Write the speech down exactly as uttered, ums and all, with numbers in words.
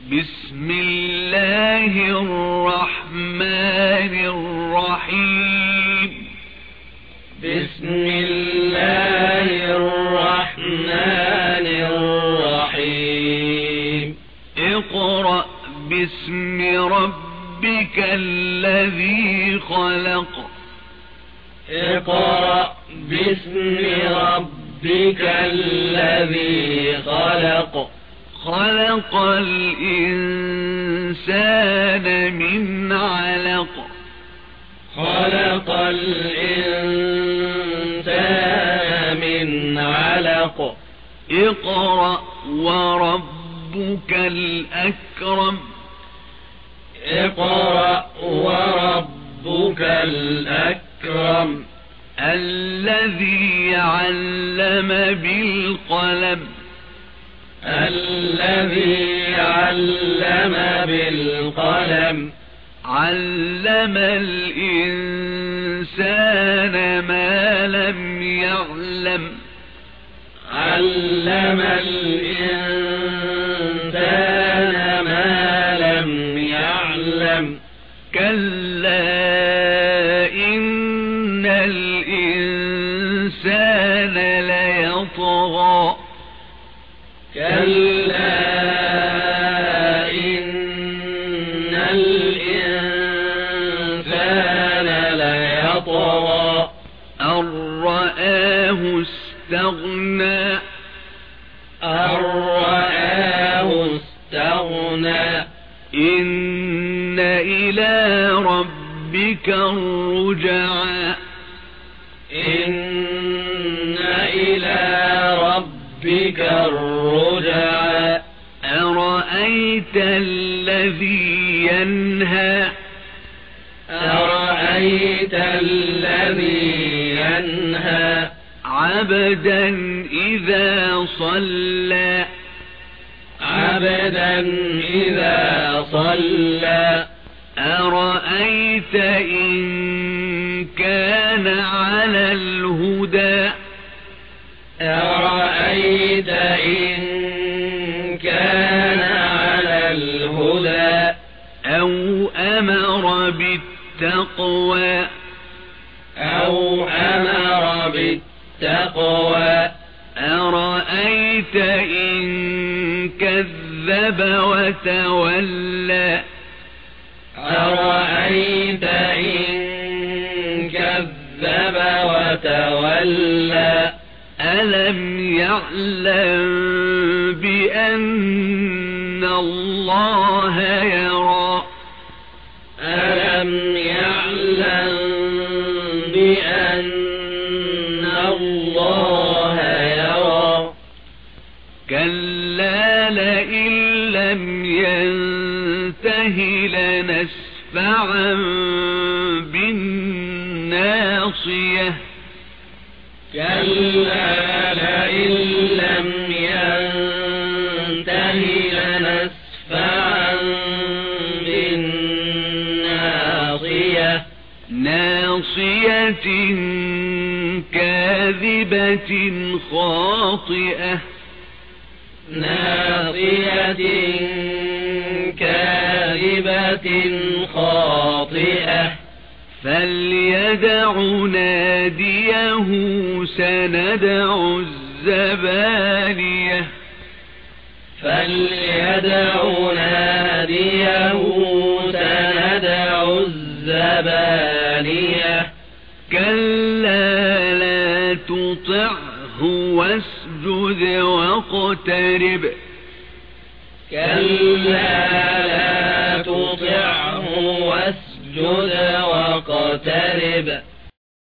بسم الله الرحمن الرحيم بسم الله الرحمن الرحيم اقرأ باسم ربك الذي خلق اقرأ باسم ربك الذي خلق خلق الإنسان من علق خلق الإنسان من علق اقرأ وربك الأكرم اقرأ وربك الأكرم الذي علم بالقلم الذي علم بالقلم علم الإنسان ما لم يعلم علم الإنسان ما لم يعلم كلا إن الإنسان ليطغى كلا إن الإنسان ليطغى أن رآه استغنى أن رآه استغنى إن إلى ربك الرجعى إن إلى ربك الرجعى أرأيت الذي ينهى أرأيت الذي ينهى عبدا إذا صلى عبدا إذا صلى أرأيت إن كان على الهدى أرأيت إن كان على الهدى أو أمر بالتقوى أو أمر بالتقوى أرأيت إن كذب وتولى أرأيت إن كذب وتولى ألم يعلم بأن الله يرى ألم يعلم بأن الله يرى كلا لئن لم ينته لنسفعا بالناصية كلا لئن لم ينته لنسفعا بالناصية ناصية كاذبة خاطئة ناصية كاذبة خاطئة فليدع ناديه سندع الزبانية فليدع ناديه سندع الزبانية كلا لا تطعه واسجد واقترب كلا لا تطعه واسجد واقترب